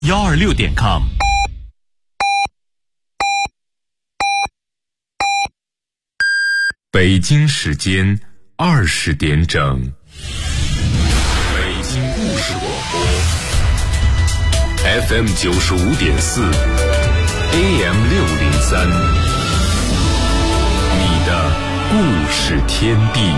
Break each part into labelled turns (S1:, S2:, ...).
S1: 126.com。北京时间20点整。北京故事广播 FM 95.4 AM 603，你的故事天地。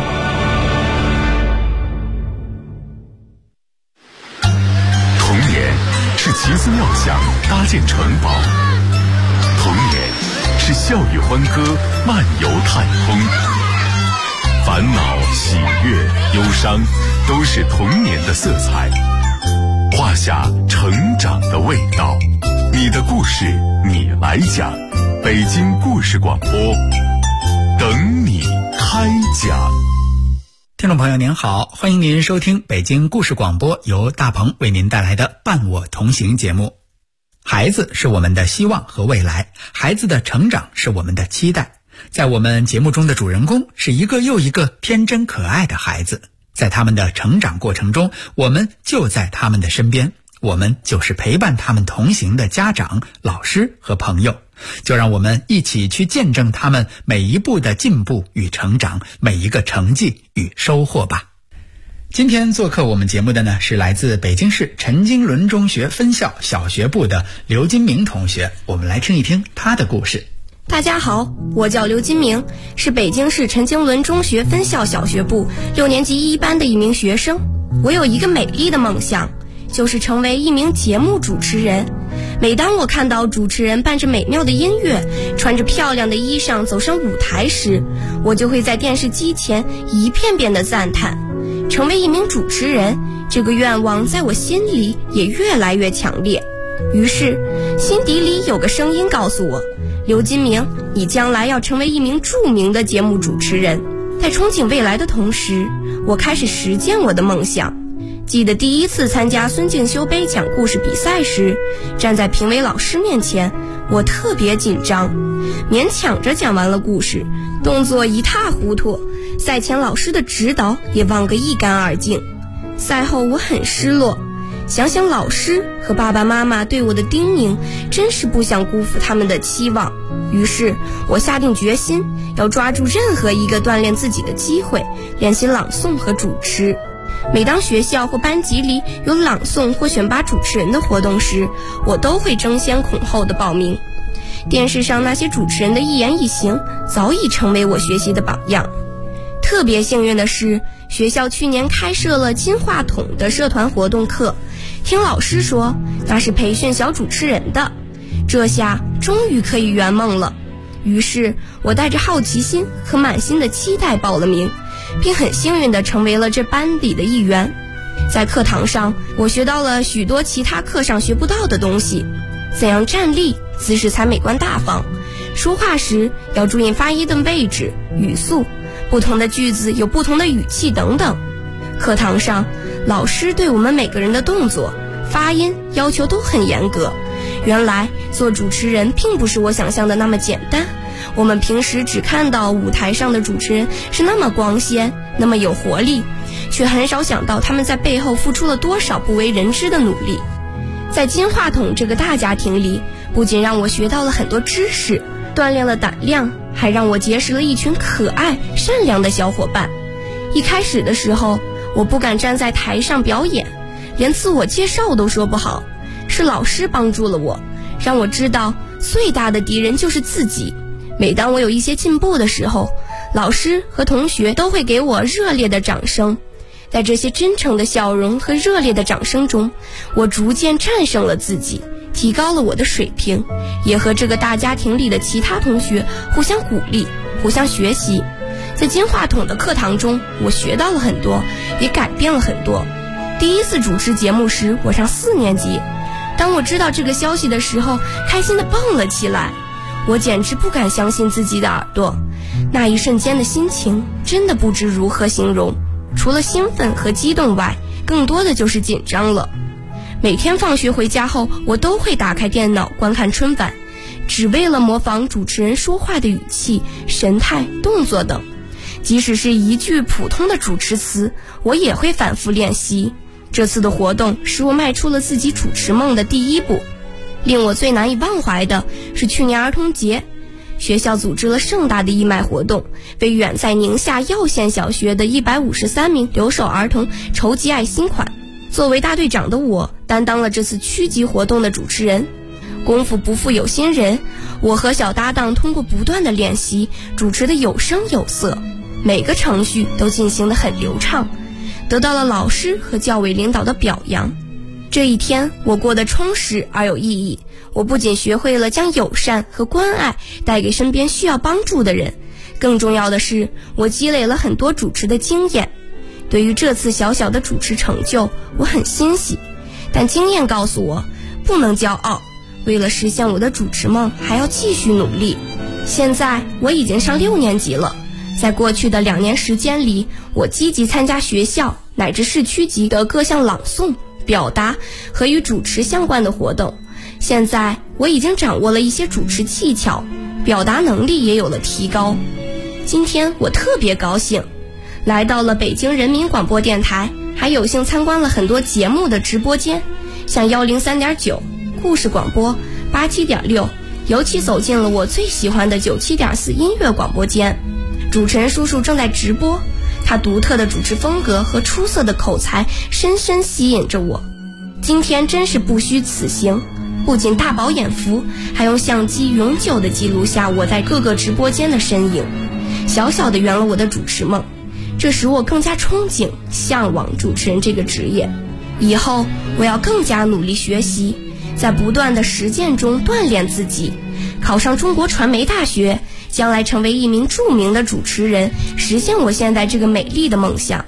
S1: 童年是奇思妙想搭建城堡，童年是笑语欢歌漫游太空，烦恼喜悦忧伤都是童年的色彩，画下成长的味道。你的故事你来讲，北京故事广播等你开讲。
S2: 听众朋友您好，欢迎您收听北京故事广播，由大鹏为您带来的伴我同行节目。孩子是我们的希望和未来，孩子的成长是我们的期待。在我们节目中的主人公是一个又一个天真可爱的孩子，在他们的成长过程中，我们就在他们的身边，我们就是陪伴他们同行的家长、老师和朋友。就让我们一起去见证他们每一步的进步与成长，每一个成绩与收获吧。今天做客我们节目的呢，是来自北京市陈经纶中学分校小学部的刘金明同学，我们来听一听他的故事。
S3: 大家好，我叫刘金明，是北京市陈经纶中学分校小学部6年级1班的一名学生。我有一个美丽的梦想，就是成为一名节目主持人。每当我看到主持人伴着美妙的音乐，穿着漂亮的衣裳走上舞台时，我就会在电视机前一遍遍地赞叹。成为一名主持人，这个愿望在我心里也越来越强烈。于是心底里有个声音告诉我，刘金明，你将来要成为一名著名的节目主持人。在憧憬未来的同时，我开始实践我的梦想。记得第一次参加孙敬修杯讲故事比赛时，站在评委老师面前，我特别紧张，勉强着讲完了故事，动作一塌糊涂，赛前老师的指导也忘个一干二净。赛后我很失落，想想老师和爸爸妈妈对我的叮咛，真是不想辜负他们的期望。于是我下定决心，要抓住任何一个锻炼自己的机会，练习朗诵和主持。每当学校或班级里有朗诵或选拔主持人的活动时，我都会争先恐后的报名。电视上那些主持人的一言一行早已成为我学习的榜样。特别幸运的是，学校去年开设了金话筒的社团活动课，听老师说那是培训小主持人的，这下终于可以圆梦了。于是我带着好奇心和满心的期待报了名，并很幸运地成为了这班里的一员。在课堂上，我学到了许多其他课上学不到的东西，怎样站立，姿势才美观大方，说话时要注意发音的位置、语速，不同的句子有不同的语气等等。课堂上，老师对我们每个人的动作、发音要求都很严格。原来做主持人并不是我想象的那么简单，我们平时只看到舞台上的主持人是那么光鲜，那么有活力，却很少想到他们在背后付出了多少不为人知的努力。在金话筒这个大家庭里，不仅让我学到了很多知识，锻炼了胆量，还让我结识了一群可爱善良的小伙伴。一开始的时候，我不敢站在台上表演，连自我介绍都说不好，是老师帮助了我，让我知道最大的敌人就是自己。每当我有一些进步的时候，老师和同学都会给我热烈的掌声。在这些真诚的笑容和热烈的掌声中，我逐渐战胜了自己，提高了我的水平，也和这个大家庭里的其他同学互相鼓励，互相学习。在金话筒的课堂中，我学到了很多，也改变了很多。第一次主持节目时，我上4年级。当我知道这个消息的时候，开心地蹦了起来。我简直不敢相信自己的耳朵，那一瞬间的心情真的不知如何形容。除了兴奋和激动外，更多的就是紧张了。每天放学回家后，我都会打开电脑观看春晚，只为了模仿主持人说话的语气、神态、动作等。即使是一句普通的主持词，我也会反复练习。 这次的活动使我迈出了自己主持梦的第一步。令我最难以忘怀的是去年儿童节，学校组织了盛大的义卖活动，为远在宁夏耀县小学的153名留守儿童筹集爱心款。作为大队长的我，担当了这次区级活动的主持人。功夫不负有心人，我和小搭档通过不断的练习，主持的有声有色，每个程序都进行得很流畅，得到了老师和教委领导的表扬。这一天我过得充实而有意义，我不仅学会了将友善和关爱带给身边需要帮助的人，更重要的是我积累了很多主持的经验。对于这次小小的主持成就，我很欣喜，但经验告诉我不能骄傲，为了实现我的主持梦还要继续努力。现在我已经上6年级了，在过去的2年时间里，我积极参加学校乃至市区级的各项朗诵、表达和与主持相关的活动。现在我已经掌握了一些主持技巧，表达能力也有了提高。今天我特别高兴，来到了北京人民广播电台，还有幸参观了很多节目的直播间，像103.9、故事广播、87.6，尤其走进了我最喜欢的97.4音乐广播间。主持人叔叔正在直播，他独特的主持风格和出色的口才深深吸引着我。今天真是不虚此行，不仅大饱眼福，还用相机永久地记录下我在各个直播间的身影，小小地圆了我的主持梦。这使我更加憧憬、向往主持人这个职业。以后我要更加努力学习，在不断的实践中锻炼自己，考上中国传媒大学，将来成为一名著名的主持人，实现我现在这个美丽的梦想。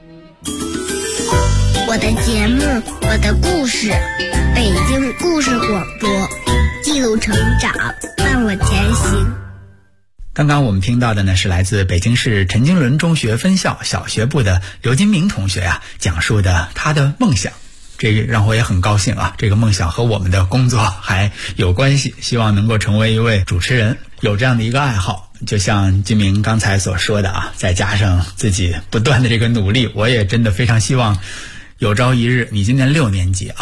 S4: 我的节目，我的故事，北京故事广播，记录成长，伴我前行。
S2: 刚刚我们听到的呢，是来自北京市陈经纶中学分校小学部的刘金明同学讲述的他的梦想。这个让我也很高兴这个梦想和我们的工作还有关系，希望能够成为一位主持人，有这样的一个爱好。就像金明刚才所说的再加上自己不断的这个努力，我也真的非常希望有朝一日，你今年6年级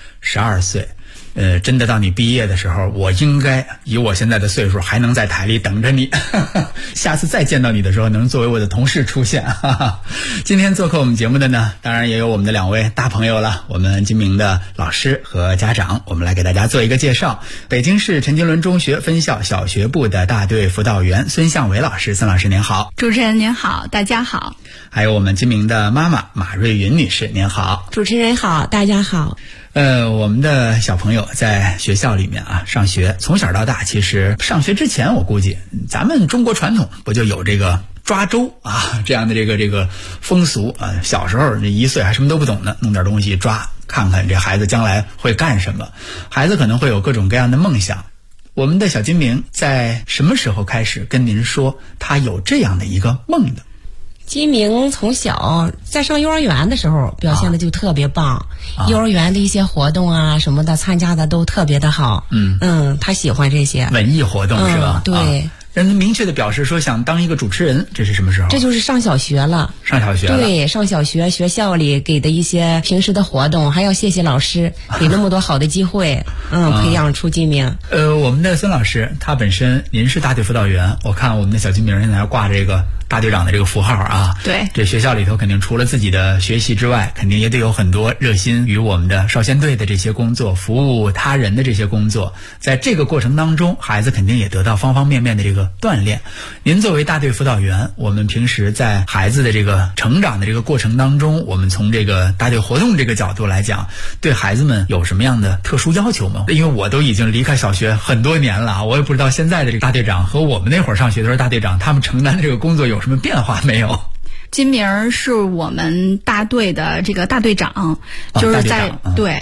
S2: 12岁，真的到你毕业的时候，我应该以我现在的岁数还能在台里等着你下次再见到你的时候能作为我的同事出现今天做客我们节目的呢，当然也有我们的2位大朋友了，我们金明的老师和家长，我们来给大家做一个介绍。北京市陈经纶中学分校小学部的大队辅导员孙向伟老师，孙老师您好。
S5: 主持人您好，大家好。
S2: 还有我们金明的妈妈马瑞云女士，您好。
S6: 主持人好，大家好。
S2: 我们的小朋友在学校里面上学，从小到大，其实上学之前，我估计咱们中国传统不就有这个抓周这样的这个风俗小时候这1岁还什么都不懂呢，弄点东西抓，看看这孩子将来会干什么。孩子可能会有各种各样的梦想。我们的小金明在什么时候开始跟您说他有这样的一个梦的？
S6: 金明从小在上幼儿园的时候表现的就特别棒，幼儿园的一些活动什么的参加的都特别的好。他喜欢这些
S2: 文艺活动是吧？
S6: 对。
S2: 人明确的表示说想当一个主持人，这是什么时候？
S6: 这就是上小学了。
S2: 上小学了。
S6: 对，上小学，学校里给的一些平时的活动，还要谢谢老师给那么多好的机会，培养出金明。
S2: 我们的孙老师他本身您是大队辅导员，我看我们的小金明现在还挂着这个大队长的这个符号
S5: 对，
S2: 这学校里头肯定除了自己的学习之外，肯定也得有很多热心于我们的少先队的这些工作，服务他人的这些工作。在这个过程当中，孩子肯定也得到方方面面的这个锻炼。您作为大队辅导员，我们平时在孩子的这个成长的这个过程当中，我们从这个大队活动这个角度来讲，对孩子们有什么样的特殊要求吗？因为我都已经离开小学很多年了，我也不知道现在的这个大队长和我们那会儿上学的时候大队长他们承担的这个工作有什么变化没有？
S5: 金明是我们大队的这个大队长，就是在对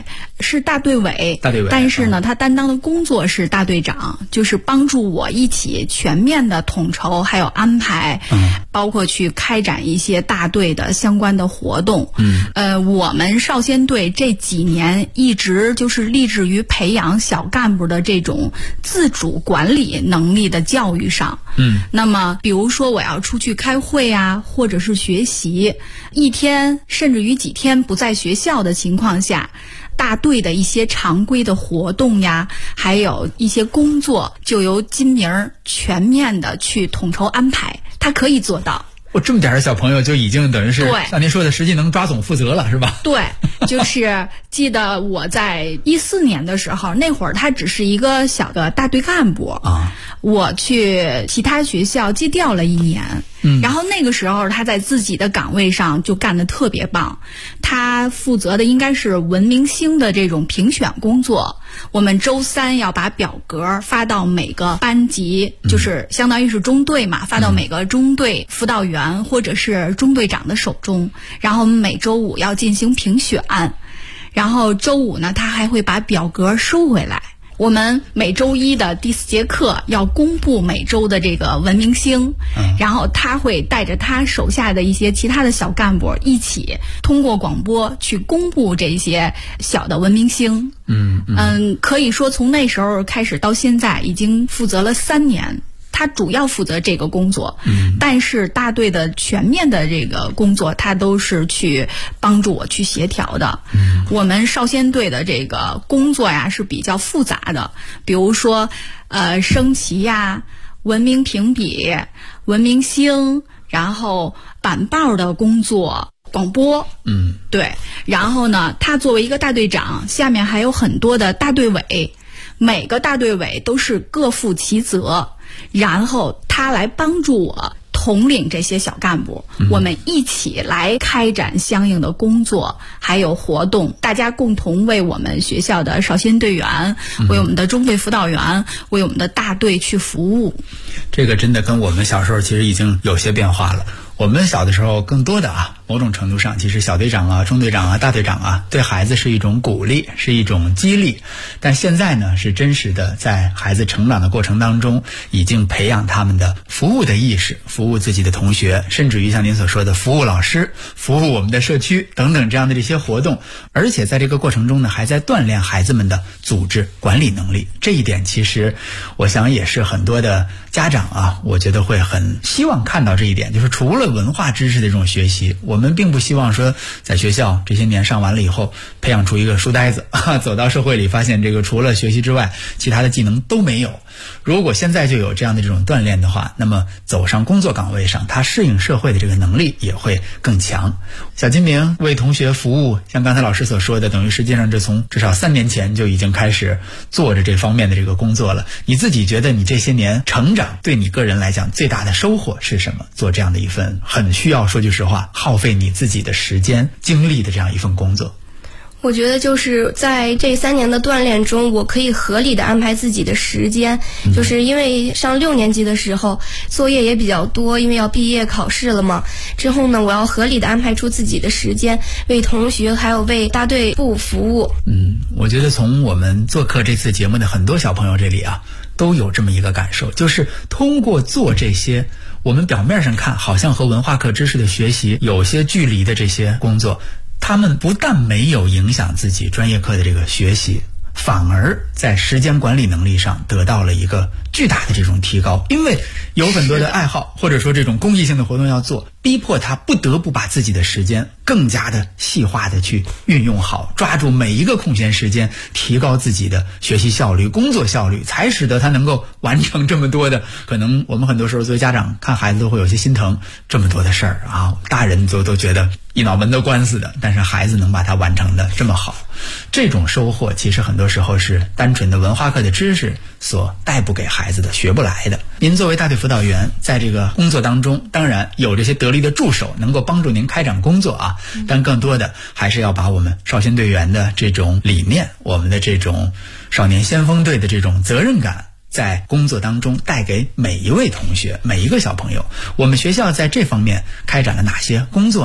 S5: 是大队委，
S2: 大队委，
S5: 但是呢，他担当的工作是大队长，就是帮助我一起全面的统筹还有安排，包括去开展一些大队的相关的活动。我们少先队这几年一直就是立志于培养小干部的这种自主管理能力的教育上。那么比如说我要出去开会啊，或者是学习，一天甚至于几天不在学校的情况下，大队的一些常规的活动呀，还有一些工作，就由金明全面的去统筹安排，他可以做到。
S2: 这么点的小朋友就已经等于是像您说的实际能抓总负责了，是吧？
S5: 对，就是记得我在14年的时候，那会儿他只是一个小的大队干部啊，我去其他学校借调了1年。然后那个时候他在自己的岗位上就干得特别棒，他负责的应该是文明星的这种评选工作。我们周3要把表格发到每个班级，就是相当于是中队嘛，发到每个中队辅导员或者是中队长的手中，然后我们每周5要进行评选，然后周5呢他还会把表格收回来。我们每周1的第4节课要公布每周的这个文明星，然后他会带着他手下的一些其他的小干部一起通过广播去公布这些小的文明星。可以说从那时候开始到现在已经负责了3年。他主要负责这个工作，但是大队的全面的这个工作他都是去帮助我去协调的。我们少先队的这个工作呀是比较复杂的，比如说升旗呀、文明评比、文明星，然后板报的工作、广播，对。然后呢，他作为一个大队长，下面还有很多的大队委，每个大队委都是各负其责。然后他来帮助我统领这些小干部，我们一起来开展相应的工作还有活动，大家共同为我们学校的少先队员、为我们的中队辅导员、为我们的大队去服务。
S2: 这个真的跟我们小时候其实已经有些变化了。我们小的时候更多的某种程度上其实小队长啊、中队长啊、大队长啊对孩子是一种鼓励，是一种激励。但现在呢，是真实的在孩子成长的过程当中已经培养他们的服务的意识，服务自己的同学，甚至于像您所说的服务老师、服务我们的社区等等这样的这些活动。而且在这个过程中呢，还在锻炼孩子们的组织管理能力。这一点其实我想也是很多的家长我觉得会很希望看到这一点，就是除了文化知识的这种学习，我们并不希望说在学校这些年上完了以后培养出一个书呆子走到社会里发现这个除了学习之外其他的技能都没有。如果现在就有这样的这种锻炼的话，那么走上工作岗位上，他适应社会的这个能力也会更强。小金明为同学服务，像刚才老师所说的，等于实际上这从至少3年前就已经开始做着这方面的这个工作了。你自己觉得你这些年成长对你个人来讲最大的收获是什么？做这样的一份很需要说句实话耗费你自己的时间精力的这样一份工作。
S3: 我觉得就是在这3年的锻炼中，我可以合理的安排自己的时间，就是因为上6年级的时候作业也比较多，因为要毕业考试了嘛。之后呢，我要合理的安排出自己的时间，为同学还有为大队部服务。
S2: 我觉得从我们做客这次节目的很多小朋友这里都有这么一个感受，就是通过做这些我们表面上看好像和文化课知识的学习有些距离的这些工作，他们不但没有影响自己专业课的这个学习，反而在时间管理能力上得到了一个巨大的这种提高。因为有很多的爱好或者说这种公益性的活动要做，逼迫他不得不把自己的时间更加的细化的去运用好，抓住每一个空闲时间，提高自己的学习效率、工作效率，才使得他能够完成这么多的，可能我们很多时候作为家长看孩子都会有些心疼，这么多的事儿大人都觉得一脑门都官司的，但是孩子能把它完成的这么好，这种收获其实很多时候是单纯的文化课的知识所带不给孩子的，学不来的。您作为大队辅导员，在这个工作当中当然有这些得力的助手能够帮助您开展工作但更多的还是要把我们少先队员的这种理念，我们的这种少年先锋队的这种责任感在工作当中带给每一位同学、每一个小朋友。我们学校在这方面开展了哪些工作呢？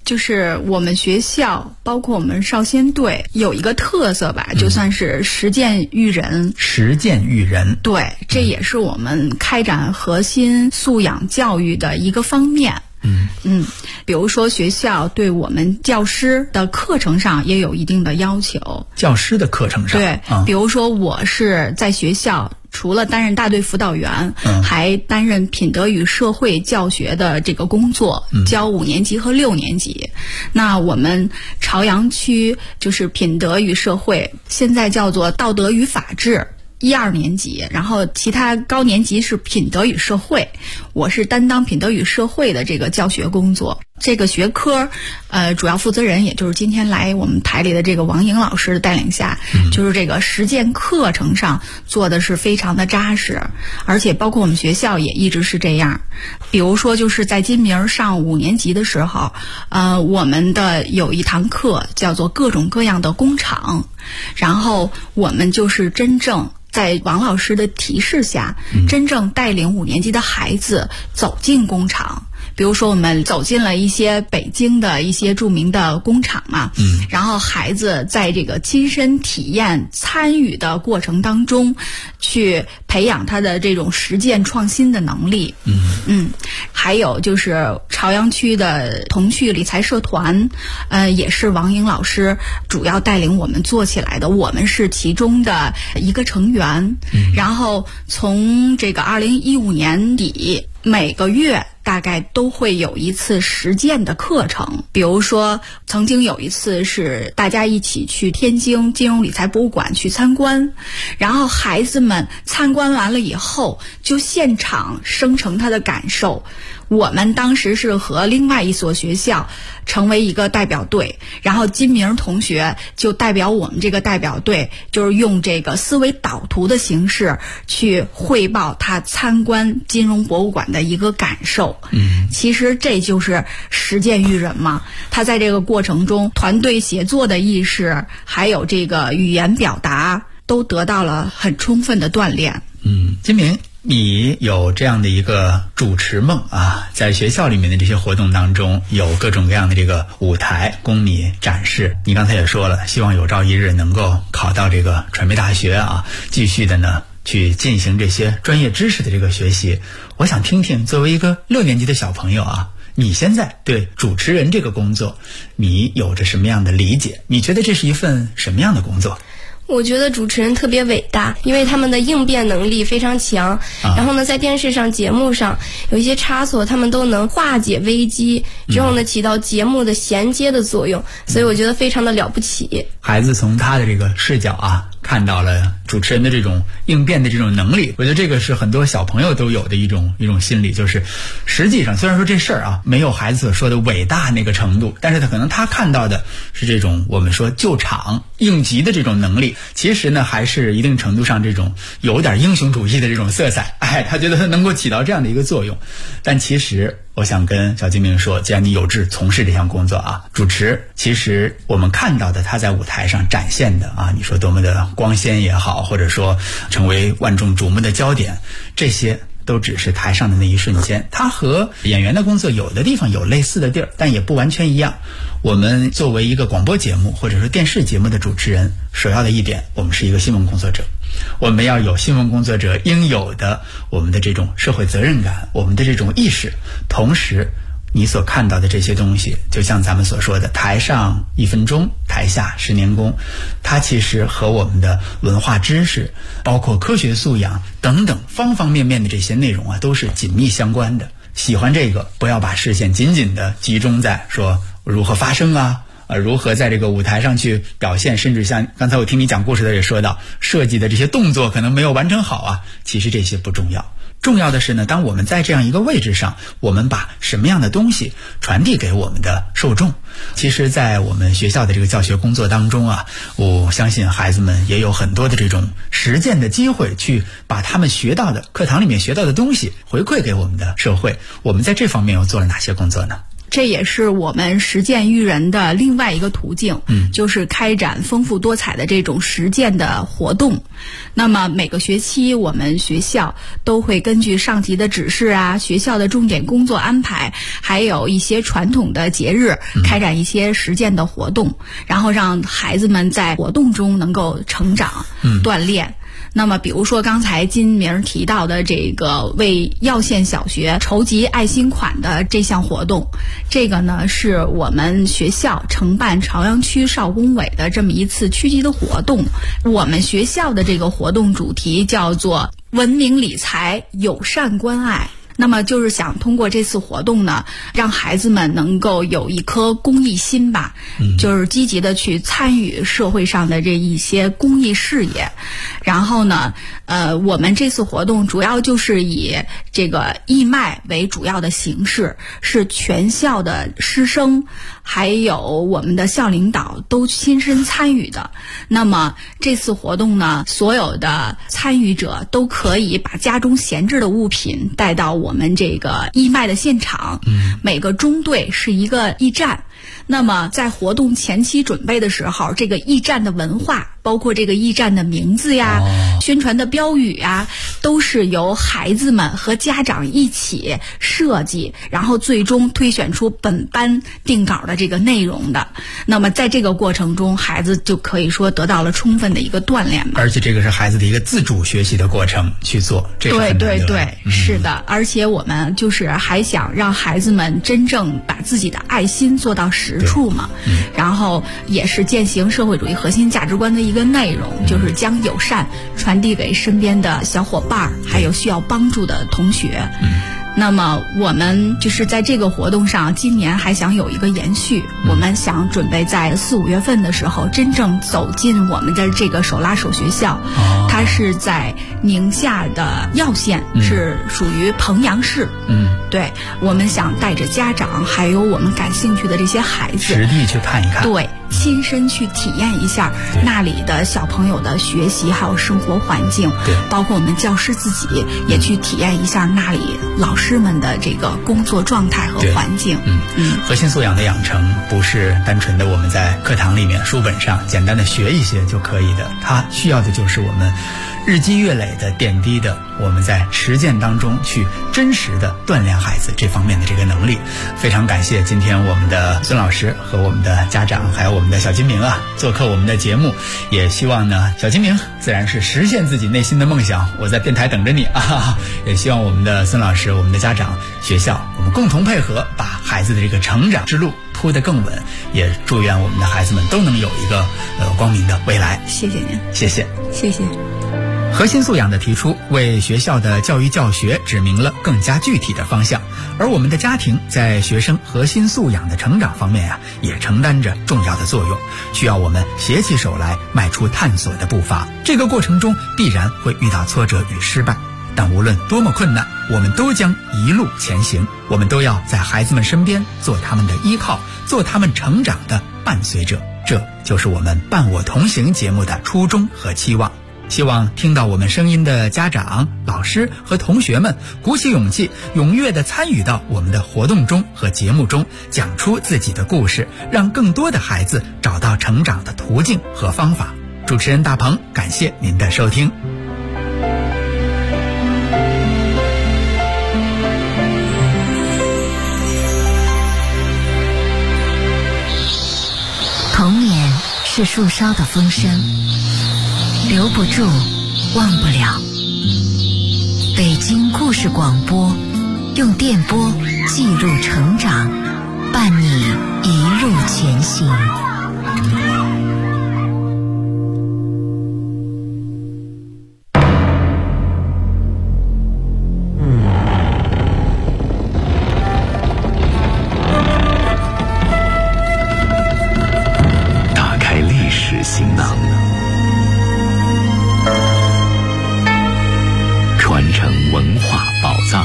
S5: 就是我们学校，包括我们少先队有一个特色吧，就算是实践育人。
S2: 实践育人，
S5: 对，这也是我们开展核心素养教育的一个方面。比如说学校对我们教师的课程上也有一定的要求。
S2: 教师的课程上，
S5: 对，比如说我是在学校除了担任大队辅导员，还担任品德与社会教学的这个工作，教5年级和6年级。那我们朝阳区就是品德与社会，现在叫做道德与法治，1、2年级，然后其他高年级是品德与社会，我是担当品德与社会的这个教学工作。这个学科主要负责人也就是今天来我们台里的这个王莹老师的带领下，就是这个实践课程上做的是非常的扎实，而且包括我们学校也一直是这样。比如说就是在金明上5年级的时候，我们的有一堂课叫做各种各样的工厂，然后我们就是真正在王老师的提示下，真正带领5年级的孩子走进工厂。比如说我们走进了一些北京的一些著名的工厂嘛，然后孩子在这个亲身体验参与的过程当中，去培养他的这种实践创新的能力。还有就是朝阳区的童趣理财社团，也是王莹老师主要带领我们做起来的，我们是其中的一个成员。然后从这个2015年底，每个月大概都会有一次实践的课程。比如说曾经有一次是大家一起去天津金融理财博物馆去参观，然后孩子们参观完了以后就现场生成他的感受。我们当时是和另外一所学校成为一个代表队，然后金明同学就代表我们这个代表队，就是用这个思维导图的形式去汇报他参观金融博物馆的一个感受。其实这就是实践育人嘛，他在这个过程中团队协作的意识，还有这个语言表达都得到了很充分的锻炼。
S2: 金明，你有这样的一个主持梦啊，在学校里面的这些活动当中，有各种各样的这个舞台供你展示。你刚才也说了，希望有朝一日能够考到这个传媒大学啊，继续的呢去进行这些专业知识的这个学习。我想听听，作为一个6年级的小朋友啊，你现在对主持人这个工作，你有着什么样的理解？你觉得这是一份什么样的工作？
S3: 我觉得主持人特别伟大，因为他们的应变能力非常强，然后呢在电视上节目上有一些差错，他们都能化解危机，之后呢起到节目的衔接的作用，所以我觉得非常的了不起。
S2: 孩子从他的这个视角啊，看到了主持人的这种应变的这种能力。我觉得这个是很多小朋友都有的一种心理，就是实际上虽然说这事儿啊没有孩子所说的伟大那个程度，但是可能他看到的是这种我们说救场应急的这种能力，其实呢还是一定程度上这种有点英雄主义的这种色彩。他觉得他能够起到这样的一个作用。但其实我想跟小金明说，既然你有志从事这项工作啊，主持其实我们看到的他在舞台上展现的啊，你说多么的光鲜也好，或者说成为万众瞩目的焦点，这些都只是台上的那一瞬间。他和演员的工作有的地方有类似的地儿，但也不完全一样。我们作为一个广播节目或者说电视节目的主持人，首要的一点，我们是一个新闻工作者，我们要有新闻工作者应有的我们的这种社会责任感，我们的这种意识。同时你所看到的这些东西，就像咱们所说的台上1分钟，台下10年功，它其实和我们的文化知识包括科学素养等等方方面面的这些内容啊，都是紧密相关的。喜欢这个，不要把视线紧紧的集中在说如何发声啊，如何在这个舞台上去表现，甚至像刚才我听你讲故事的也说到，设计的这些动作可能没有完成好啊，其实这些不重要。重要的是呢，当我们在这样一个位置上，我们把什么样的东西传递给我们的受众。其实在我们学校的这个教学工作当中啊，我相信孩子们也有很多的这种实践的机会，去把他们学到的课堂里面学到的东西回馈给我们的社会。我们在这方面又做了哪些工作呢？
S5: 这也是我们实践育人的另外一个途径，就是开展丰富多彩的这种实践的活动。那么每个学期我们学校都会根据上级的指示啊，学校的重点工作安排，还有一些传统的节日，开展一些实践的活动，然后让孩子们在活动中能够成长、锻炼。那么比如说刚才金明提到的这个为耀县小学筹集爱心款的这项活动，这个呢是我们学校承办朝阳区少工委的这么一次区级的活动。我们学校的这个活动主题叫做文明理财，友善关爱。那么就是想通过这次活动呢，让孩子们能够有一颗公益心吧，就是积极的去参与社会上的这一些公益事业。然后呢，我们这次活动主要就是以这个义卖为主要的形式，是全校的师生还有我们的校领导都亲身参与的。那么这次活动呢，所有的参与者都可以把家中闲置的物品带到我们这个义卖的现场，每个中队是一个驿站。那么在活动前期准备的时候，这个驿站的文化，包括这个驿站的名字呀、宣传的标语呀，都是由孩子们和家长一起设计，然后最终推选出本班定稿的这个内容的。那么在这个过程中，孩子就可以说得到了充分的一个锻炼嘛。
S2: 而且这个是孩子的一个自主学习的过程去做，这是很难的。
S5: 对，是的。而且我们就是还想让孩子们真正把自己的爱心做到实处嘛，然后也是践行社会主义核心价值观的一个内容，就是将友善传递给身边的小伙伴，还有需要帮助的同学。那么我们就是在这个活动上，今年还想有一个延续，我们想准备在4、5月份的时候真正走进我们的这个手拉手学校，它是在宁夏的耀县，是属于彭阳市。对，我们想带着家长还有我们感兴趣的这些孩子
S2: 实地去看一看，
S5: 对，亲身去体验一下那里的小朋友的学习还有生活环境，
S2: 对，
S5: 包括我们教师自己也去体验一下那里老师们的这个工作状态和环境。
S2: 核心素养的养成不是单纯的我们在课堂里面书本上简单的学一些就可以的，它需要的就是我们日积月累的点滴的，我们在实践当中去真实的锻炼孩子这方面的这个能力。非常感谢今天我们的孙老师和我们的家长还有我们的小金明啊做客我们的节目，也希望呢小金明自然是实现自己内心的梦想，我在电台等着你啊！也希望我们的孙老师、我们的家长、学校，我们共同配合，把孩子的这个成长之路铺得更稳，也祝愿我们的孩子们都能有一个光明的未来。
S5: 谢谢您，
S2: 谢谢，
S5: 谢谢。
S2: 核心素养的提出，为学校的教育教学指明了更加具体的方向，而我们的家庭在学生核心素养的成长方面也承担着重要的作用，需要我们携起手来迈出探索的步伐。这个过程中必然会遇到挫折与失败，但无论多么困难，我们都将一路前行。我们都要在孩子们身边做他们的依靠，做他们成长的伴随者。这就是我们伴我同行节目的初衷和期望。希望听到我们声音的家长、老师和同学们鼓起勇气，踊跃地参与到我们的活动中和节目中，讲出自己的故事，让更多的孩子找到成长的途径和方法。主持人大鹏，感谢您的收听。
S7: 童年是树梢的风声，留不住，忘不了。北京故事广播，用电波记录成长，伴你一路前行。
S1: 打开历史行囊，传承文化宝藏。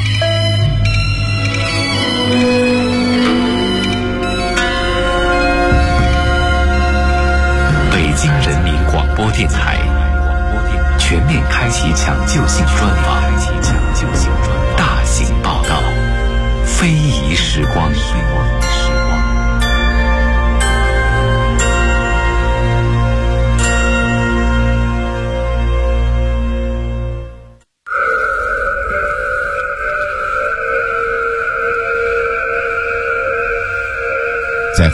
S1: 北京人民广播电台全面开启抢救性专访，大型报道，非遗时光。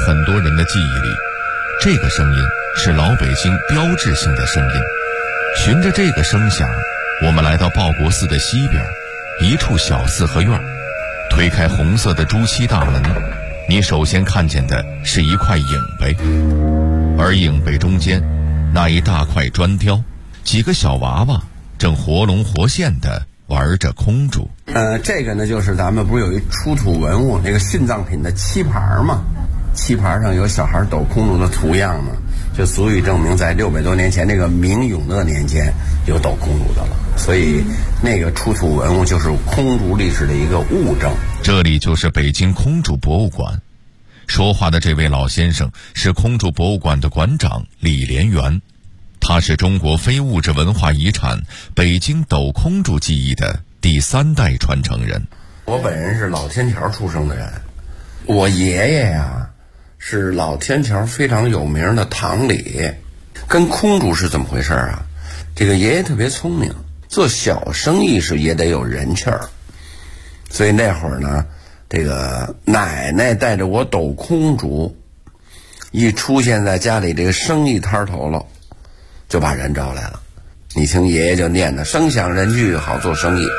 S1: 很多人的记忆里，这个声音是老北京标志性的声音。循着这个声响，我们来到报国寺的西边一处小四合院，推开红色的朱漆大门，你首先看见的是一块影碑，而影碑中间那一大块砖雕，几个小娃娃正活龙活现地玩着空竹。
S8: 这个呢，就是咱们不是有一出土文物那个殉葬品的漆盘吗？漆盘上有小孩抖空竹的图样嘛，就足以证明在600多年前那个明永乐年间有抖空竹的了。所以那个出土文物就是空竹历史的一个物证。
S1: 这里就是北京空竹博物馆。说话的这位老先生是空竹博物馆的馆长李连元，他是中国非物质文化遗产北京抖空竹技艺的第3代传承人。
S8: 我本人是老天桥出生的人，我爷爷呀是老天桥非常有名的堂里。跟空竹是怎么回事啊？这个爷爷特别聪明，做小生意时也得有人气儿，所以那会儿呢，这个奶奶带着我抖空竹，一出现在家里这个生意摊头了，就把人招来了。你听爷爷就念的声响人聚，好做生意。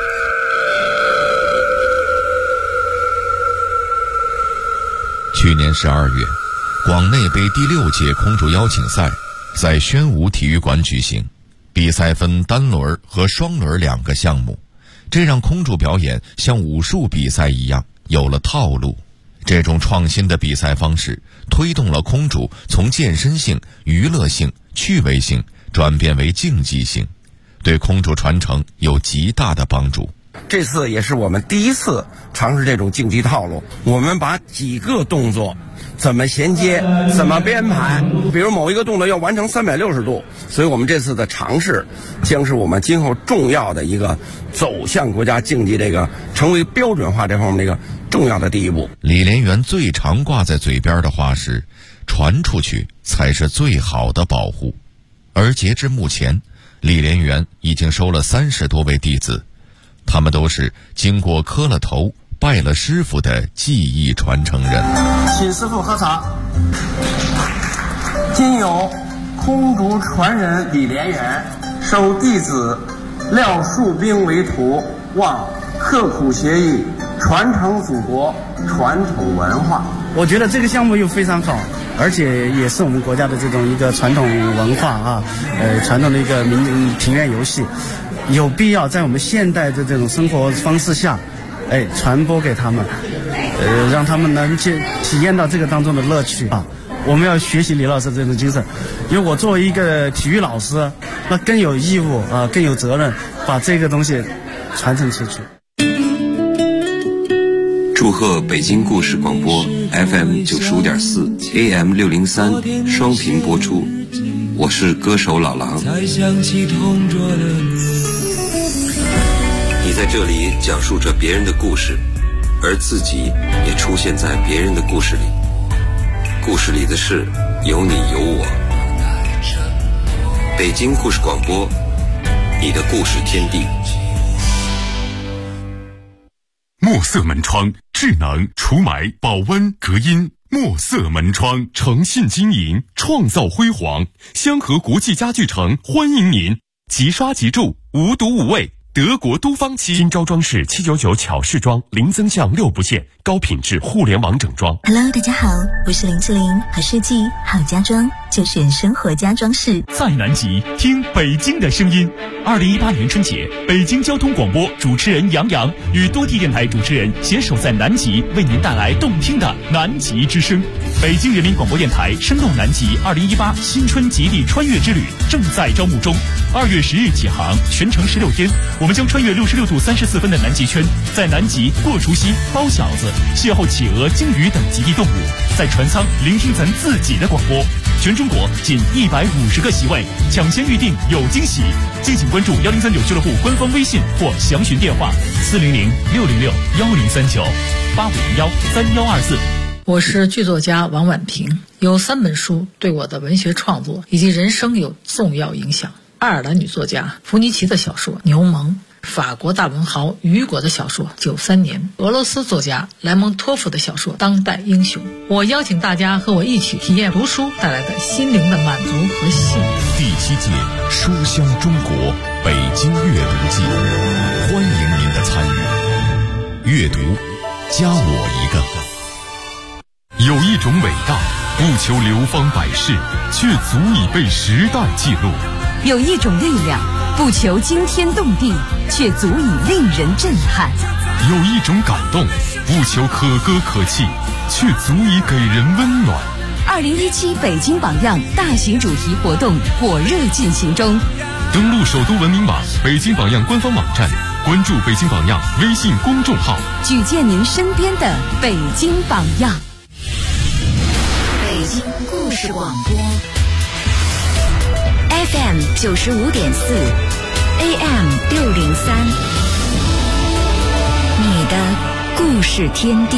S1: 去年12月，广内杯第6届空竹邀请赛在宣武体育馆举行，比赛分单轮和双轮2个项目，这让空竹表演像武术比赛一样有了套路。这种创新的比赛方式推动了空竹从健身性、娱乐性、趣味性转变为竞技性，对空竹传承有极大的帮助。
S8: 这次也是我们第一次尝试这种竞技套路，我们把几个动作怎么衔接，怎么编排，比如某一个动作要完成360度，所以我们这次的尝试将是我们今后重要的一个走向国家竞技这个成为标准化这方面的一个重要的第一步。
S1: 李连元最常挂在嘴边的话是，传出去才是最好的保护。而截至目前，李连元已经收了30多位弟子，他们都是经过磕了头拜了师傅的技艺传承人。
S8: 请师傅喝茶。今有空竹传人李连元收弟子廖树兵为徒，望刻苦学艺，传承祖国传统文化。
S9: 我觉得这个项目又非常好，而且也是我们国家的这种一个传统文化啊，传统的一个庭院游戏，有必要在我们现代的这种生活方式下，传播给他们，让他们能去体验到这个当中的乐趣啊。我们要学习李老师这种精神，因为我作为一个体育老师，那更有义务啊，更有责任把这个东西传承出去。
S10: 祝贺北京故事广播 FM 95.4 AM 603双频播出，我是歌手老狼。你在这里讲述着别人的故事，而自己也出现在别人的故事里，故事里的事有你有我。北京故事广播，你的故事天地。
S1: 墨色门窗，智能除霾、保温、隔音。墨色门窗，诚信经营，创造辉煌。香河国际家具城欢迎您，即刷即住，无毒无味。德国都方漆，今朝装饰799巧饰装，零增项6不限，高品质互联网整装。
S11: Hello， 大家好，我是林志玲，好设计好家装就选生活家装饰。
S1: 在南极听北京的声音。2018年春节，北京交通广播主持人杨洋与多地电台主持人携手在南极，为您带来动听的南极之声。北京人民广播电台声动南极2018新春极地穿越之旅正在招募中，2月10日起航，全程16天。我们将穿越66度34分的南极圈，在南极过除夕、包饺子，邂逅企鹅、鲸鱼等极地动物，在船舱聆听咱自己的广播。全中国仅150个席位，抢先预定有惊喜。敬请关注1039俱乐部官方微信或详询电话400-606-1039-8501-3124。
S12: 我是剧作家王婉婷，有3本书对我的文学创作以及人生有重要影响。爱尔兰女作家弗尼奇的小说《牛虻》， 法国大文豪雨果的小说《93年》，俄罗斯作家莱蒙托夫的小说《当代英雄》。我邀请大家和我一起体验读书带来的心灵的满足和幸福。
S1: 第7届书香中国北京阅读季，欢迎您的参与。阅读，加我一个。有一种伟大，不求流芳百世，却足以被时代记录；
S13: 有一种力量，不求惊天动地，却足以令人震撼；
S1: 有一种感动，不求可歌可泣，却足以给人温暖。
S13: 2017北京榜样大型主题活动火热进行中，
S1: 登录首都文明网、北京榜样官方网站，关注北京榜样微信公众号，
S13: 举荐您身边的北京榜样。
S7: 北京故事广播 FM 95.4 AM 603，你的故事天地。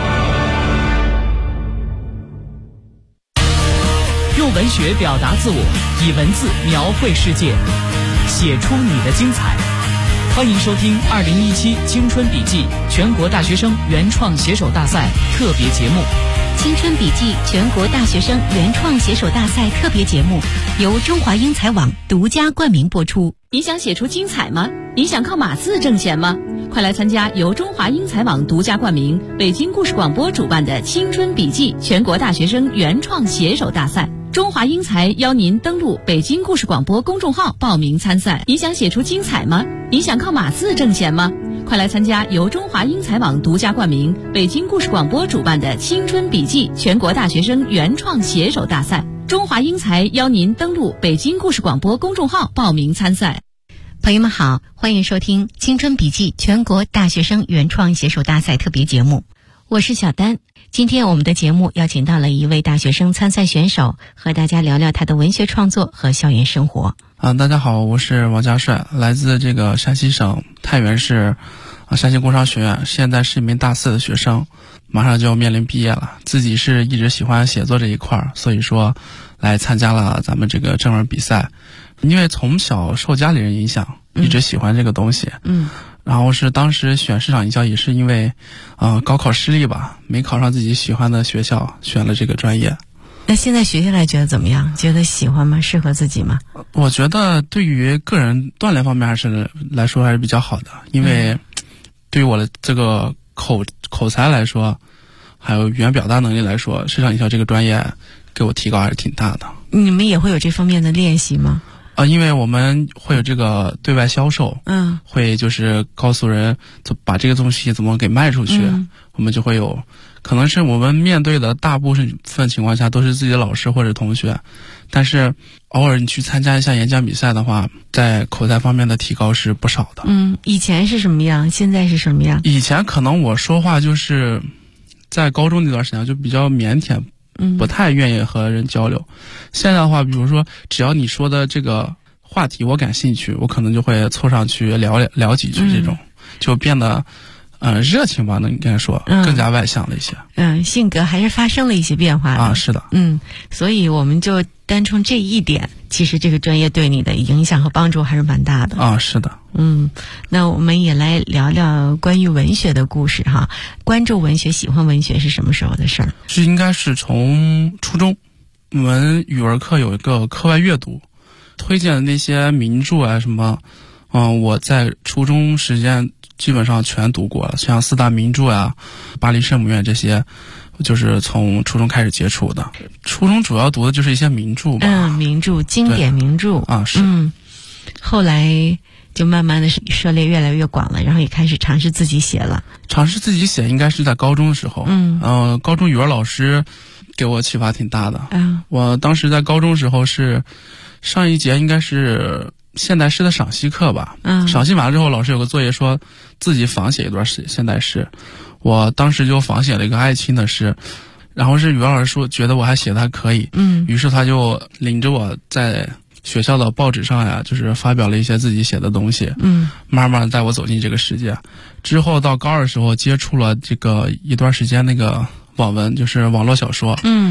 S14: 用文学表达自我，以文字描绘世界，写出你的精彩。欢迎收听2017青春笔记全国大学生原创写手大赛特别节目。
S7: 青春笔记全国大学生原创写手大赛特别节目由中华英才网独家冠名播出。
S15: 你想写出精彩吗？你想靠码字挣钱吗？快来参加由中华英才网独家冠名、北京故事广播主办的青春笔记全国大学生原创写手大赛。中华英才邀您登录北京故事广播公众号报名参赛。你想写出精彩吗？你想靠码字挣钱吗？快来参加由中华英才网独家冠名、北京故事广播主办的青春笔记全国大学生原创写手大赛。中华英才邀您登录北京故事广播公众号报名参赛。
S7: 朋友们好，欢迎收听青春笔记全国大学生原创写手大赛特别节目，我是小丹。今天我们的节目邀请到了一位大学生参赛选手，和大家聊聊他的文学创作和校园生活。
S16: 大家好，我是王家帅，来自这个山西省太原市山西工商学院，现在是一名大4的学生，马上就要面临毕业了。自己是一直喜欢写作这一块，所以说来参加了咱们这个征文比赛。因为从小受家里人影响，一直喜欢这个东西。然后是当时选市场营销也是因为高考失利吧，没考上自己喜欢的学校，选了这个专业。
S7: 那现在学下来觉得怎么样？觉得喜欢吗？适合自己吗？
S16: 我觉得对于个人锻炼方面来说还是比较好的，因为对于我的这个口才来说，还有语言表达能力来说，市场营销这个专业给我提高还是挺大的。
S7: 你们也会有这方面的练习吗？
S16: 因为我们会有这个对外销售，会就是告诉人把这个东西怎么给卖出去，我们就会有，可能是我们面对的大部分情况下都是自己的老师或者同学，但是偶尔你去参加一下演讲比赛的话，在口才方面的提高是不少的。
S7: 以前是什么样？现在是什么样？
S16: 以前可能我说话就是在高中那段时间就比较腼腆，不太愿意和人交流。现在的话，比如说只要你说的这个话题我感兴趣，我可能就会凑上去聊几句，这种就变得热情吧，应该说更加外向了一些。
S7: 性格还是发生了一些变化的。
S16: 是的。
S7: 所以我们就单从这一点，其实这个专业对你的影响和帮助还是蛮大的。
S16: 是的。
S7: 那我们也来聊聊关于文学的故事哈。关注文学、喜欢文学是什么时候的事儿？
S16: 这应该是从初中，我们语文课有一个课外阅读，推荐的那些名著啊什么，我在初中时间基本上全读过了，像4大名著啊、巴黎圣母院这些，就是从初中开始接触的。初中主要读的就是一些名著吧。
S7: 名著，经典名著。
S16: 是。
S7: 后来就慢慢的涉猎越来越广了，然后也开始尝试自己写了。
S16: 尝试自己写应该是在高中的时候。高中语文老师给我启发挺大的。我当时在高中时候是上一节应该是现代诗的赏析课吧。赏析完了之后，老师有个作业说自己仿写一段现代诗，我当时就仿写了一个艾青的诗，然后是语文老师说觉得我还写得还可以，于是他就领着我在学校的报纸上呀，就是发表了一些自己写的东西，慢慢带我走进这个世界。之后到高2时候接触了这个一段时间那个网文，就是网络小说，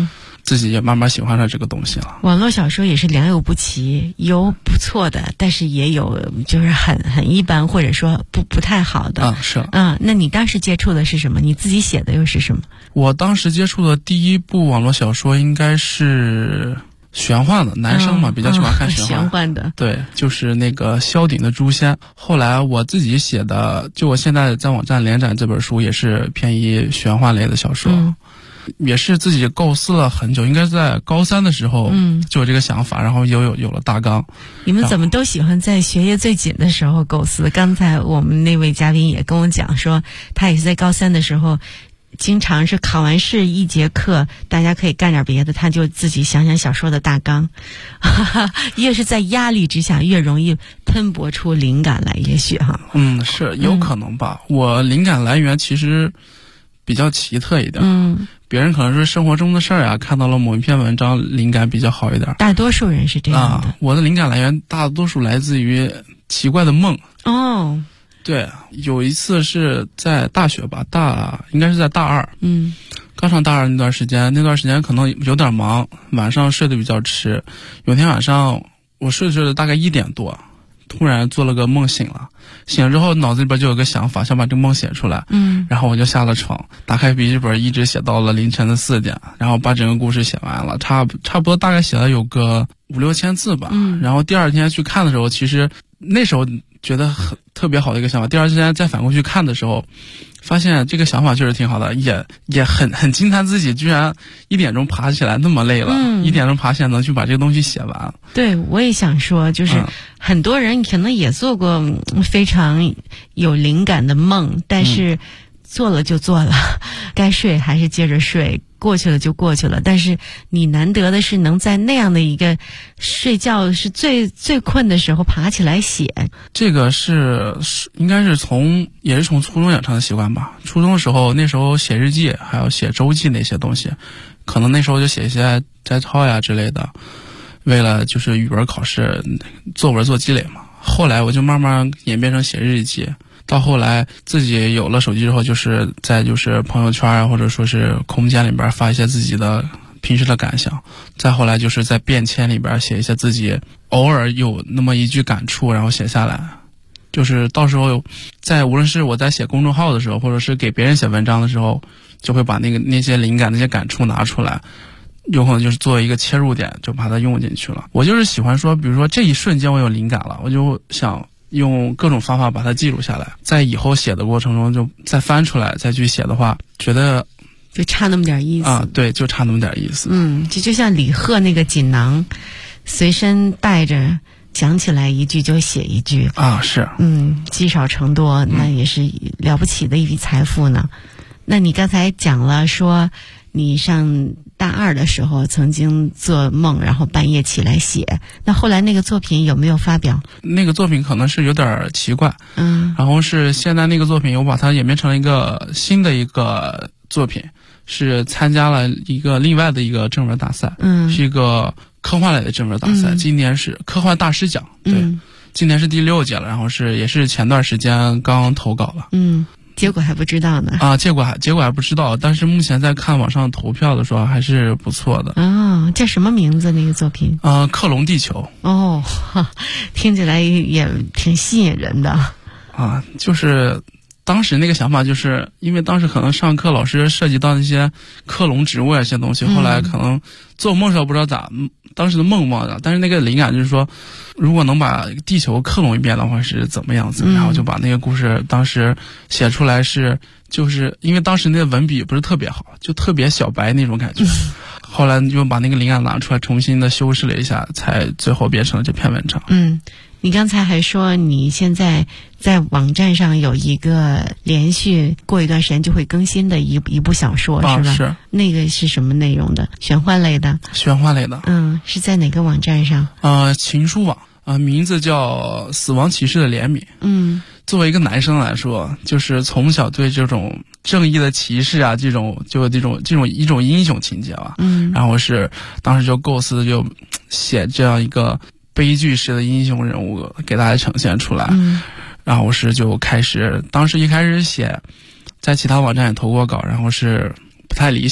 S16: 自己也慢慢喜欢上这个东西了。
S6: 网络小说也是良莠不齐，有不错的，但是也有就是很一般，或者说不太好的。
S16: 是。
S6: 那你当时接触的是什么？你自己写的又是什么？
S16: 我当时接触的第一部网络小说应该是玄幻的，男生嘛，比较喜欢看
S6: 玄幻的。
S16: 对，就是那个萧鼎的《诛仙》。后来我自己写的，就我现在在网站连载这本书，也是偏于玄幻类的小说。也是自己构思了很久，应该在高3的时候就有这个想法，然后有了大纲。
S6: 你们怎么都喜欢在学业最紧的时候构思？刚才我们那位嘉宾也跟我讲说，他也是在高3的时候，经常是考完试一节课，大家可以干点别的，他就自己想小说的大纲。越是在压力之下，越容易喷薄出灵感来，也许哈。
S16: 是有可能吧。我灵感来源其实比较奇特一点。别人可能是生活中的事儿看到了某一篇文章，灵感比较好一点。
S6: 大多数人是这样的。
S16: 我的灵感来源大多数来自于奇怪的梦。对，有一次是在大学吧，应该是在大2。刚上大2那段时间可能有点忙，晚上睡得比较迟。有天晚上我睡着大概1点多，突然做了个梦，醒了之后脑子里边就有个想法，想把这个梦写出来。然后我就下了床，打开笔记本，一直写到了凌晨的4点，然后把整个故事写完了，差不多大概写了有个5-6千字吧。然后第二天去看的时候，其实那时候觉得特别好的一个想法，第二天再反过去看的时候，发现这个想法确实挺好的，也很惊叹自己居然1点钟爬起来那么累了，1点钟爬起来能去把这个东西写完。
S6: 对，我也想说，就是很多人可能也做过非常有灵感的梦，但是做了就做了，该睡还是接着睡，过去了就过去了。但是你难得的是能在那样的一个睡觉是最困的时候爬起来写。
S16: 这个应该是也是从初中养成的习惯吧。初中的时候，那时候写日记还有写周记那些东西，可能那时候就写一些摘抄呀之类的，为了就是语文考试作文做积累嘛。后来我就慢慢演变成写日记，到后来自己有了手机之后，就是在朋友圈啊，或者说是空间里边发一些自己的平时的感想。再后来就是在便签里边写一些自己偶尔有那么一句感触，然后写下来。就是到时候无论是我在写公众号的时候，或者是给别人写文章的时候，就会把那些灵感那些感触拿出来，有可能就是作为一个切入点，就把它用进去了。我就是喜欢说，比如说这一瞬间我有灵感了，我就想用各种方法把它记录下来，在以后写的过程中就再翻出来再去写的话，觉得
S6: 就差那么点意思
S16: 对，就差那么点意思。
S6: 就像李贺那个锦囊随身带着，讲起来一句就写一句
S16: 是
S6: 积少成多，那也是了不起的一笔财富呢。那你刚才讲了说你上大2的时候曾经做梦，然后半夜起来写，那后来那个作品有没有发表？
S16: 那个作品可能是有点奇怪，然后是现在那个作品我把它演变成了一个新的一个作品，是参加了一个另外的一个征文大赛，是一个科幻类的征文大赛，今年是科幻大师奖，对，今年是第6届了，然后也是前段时间刚投稿了，
S6: 结果还不知道呢。
S16: 结果还不知道，但是目前在看网上投票的时候还是不错的。
S6: 叫什么名字那个作品？
S16: 克隆地球。
S6: 听起来也挺吸引人的。
S16: 就是当时那个想法，就是因为当时可能上课老师涉及到那些克隆植物啊一些东西，后来可能做梦时候不知道当时的梦忘了，但是那个灵感就是说，如果能把地球克隆一遍的话是怎么样子，然后就把那个故事当时写出来就是因为当时那个文笔不是特别好，就特别小白那种感觉，后来就把那个灵感拿出来重新的修饰了一下，才最后变成了这篇文章。
S6: 你刚才还说你现在在网站上有一个连续过一段时间就会更新的一部小说，是吧？
S16: 是。
S6: 那个是什么内容的？玄幻类的。
S16: 玄幻类的。
S6: 是在哪个网站上？
S16: 情书网，名字叫死亡骑士的怜悯。作为一个男生来说，就是从小对这种正义的骑士啊，这种一种英雄情节吧。然后当时就构思就写这样一个悲剧式的英雄人物给大家呈现出来，然后就当时一开始写，在其他网站也投过稿，然后是不太理想，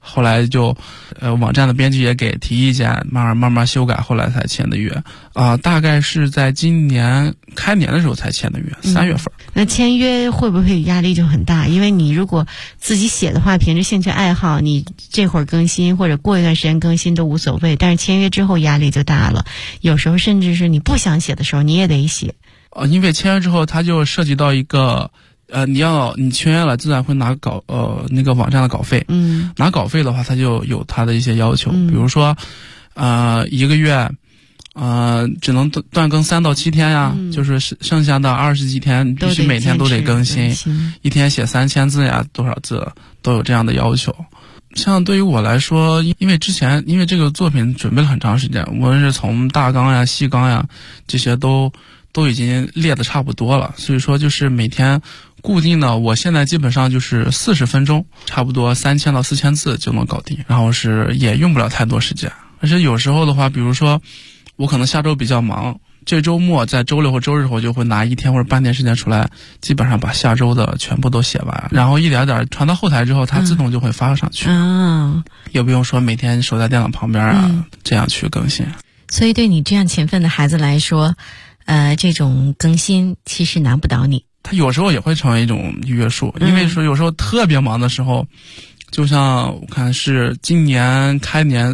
S16: 后来就网站的编辑也给提意见，慢慢修改，后来才签的约大概是在今年开年的时候才签的约，3月份。
S6: 那签约会不会压力就很大？因为你如果自己写的话，凭着兴趣爱好，你这会儿更新或者过一段时间更新都无所谓，但是签约之后压力就大了，有时候甚至是你不想写的时候你也得写。
S16: 因为签约之后它就涉及到一个你签约了，自然会拿那个网站的稿费。拿稿费的话，它就有它的一些要求，比如说1个月只能断更3到7天呀，就是剩下的20几天必须每天都得更新，一天写3000字呀，多少字都有这样的要求。像对于我来说，因为这个作品准备了很长时间，无论是从大纲呀、细纲呀这些都已经列得差不多了，所以说就是每天固定的，我现在基本上就是40分钟，差不多3000到4000字就能搞定，然后是也用不了太多时间。而且有时候的话，比如说我可能下周比较忙，这周末在周六或周日我就会拿1天或者半天时间出来，基本上把下周的全部都写完，然后一点点传到后台之后，它自动就会发上去，也不用说每天守在电脑旁边这样去更新。
S6: 所以对你这样勤奋的孩子来说，这种更新其实难不倒你。
S16: 他有时候也会成为一种约束，因为说有时候特别忙的时候，就像我看是今年开年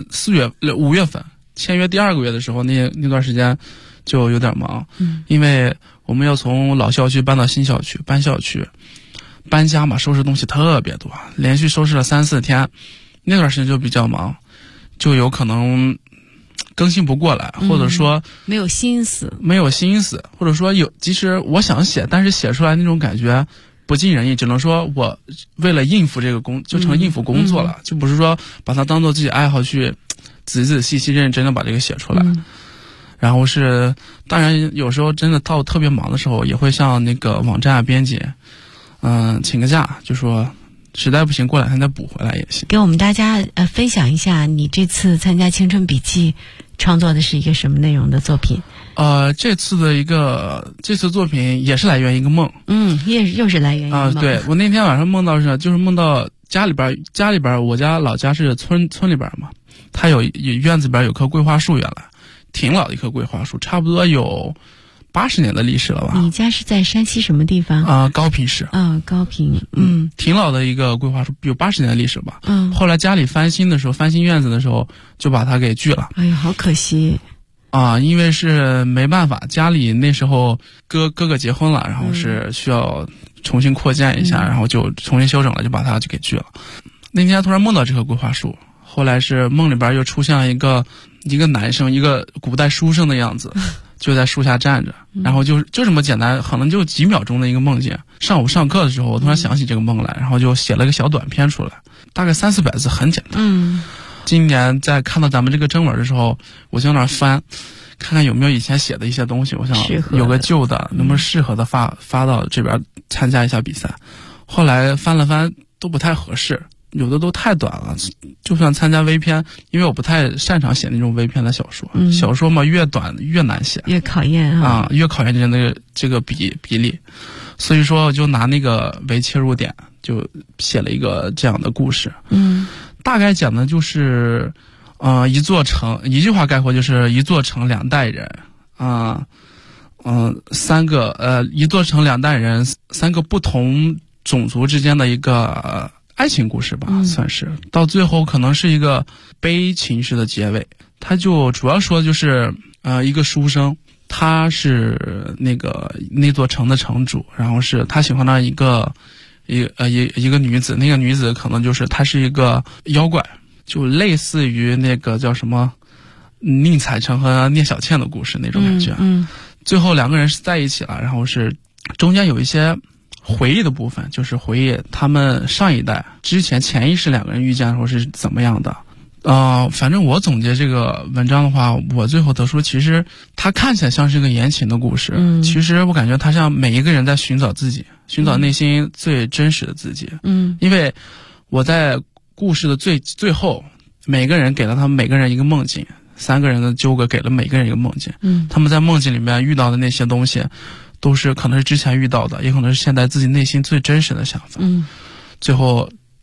S16: 5月份签约第2个月的时候，那段时间就有点忙，因为我们要从老校区搬到新校区，搬校区搬家嘛，收拾东西特别多，连续收拾了3-4天，那段时间就比较忙，就有可能更新不过来，或者说
S6: 没有心思，
S16: 或者说即使我想写，但是写出来那种感觉不尽人意，只能说我为了应付这个就成应付工作了，就不是说把它当做自己爱好去仔仔细细认真的把这个写出来。然后当然有时候真的到特别忙的时候，也会向那个网站编辑请个假，就说实在不行过2天再补回来也行。
S6: 给我们大家分享一下你这次参加青春笔记创作的是一个什么内容的作品？
S16: 这次作品也是来源一个梦。
S6: 又是来源一个梦。
S16: 对，我那天晚上梦到家里边，我家老家是村里边嘛，它有院子里边有棵桂花树，原来挺老的一棵桂花树，差不多有80年的历史了吧。
S6: 你家是在山西什么地方？
S16: 高平市。
S6: 高平。
S16: 挺老的一个桂花树，有80年的历史吧。后来家里翻新院子的时候，就把它给锯了。
S6: 哎呀，好可惜。
S16: 因为是没办法，家里那时候哥哥结婚了，然后是需要重新扩建一下，然后就重新修整了，就把它就给锯了。那天突然梦到这棵桂花树，后来是梦里边又出现了一个男生，一个古代书生的样子，就在树下站着，然后就这么简单，可能就几秒钟的一个梦境。上午上课的时候，我突然想起这个梦来，然后就写了个小短篇出来，大概300-400字，很简单。今年在看到咱们这个征文的时候，我就在那儿翻，看看有没有以前写的一些东西，我想有个旧的，能不能适合的发到这边参加一下比赛。后来翻了翻都不太合适，有的都太短了，就算参加微篇，因为我不太擅长写那种微篇的小说，小说嘛越短越难写，
S6: 越考验
S16: 越考验这个比例，所以说我就拿那个为切入点，就写了一个这样的故事。大概讲的就是一座城，一句话概括就是一座城2代人一座城2代人，3个不同种族之间的一个爱情故事吧，算是到最后可能是一个悲情式的结尾。他就主要说就是一个书生，他是那座城的城主，然后是他喜欢上一个女子，那个女子可能就是她是一个妖怪，就类似于那个叫什么宁采臣和聂小倩的故事那种感觉。最后2个人是在一起了，然后是中间有一些回忆的部分，就是回忆他们上一代之前前一世2个人遇见的时候是怎么样的。反正我总结这个文章的话，我最后得出其实它看起来像是一个言情的故事，其实我感觉它像每一个人在寻找自己，寻找内心最真实的自己。因为我在故事的最后，每个人给了他们每个人一个梦境，3个人的纠葛给了每个人一个梦境。他们在梦境里面遇到的那些东西，都是可能是之前遇到的，也可能是现在自己内心最真实的想法。最后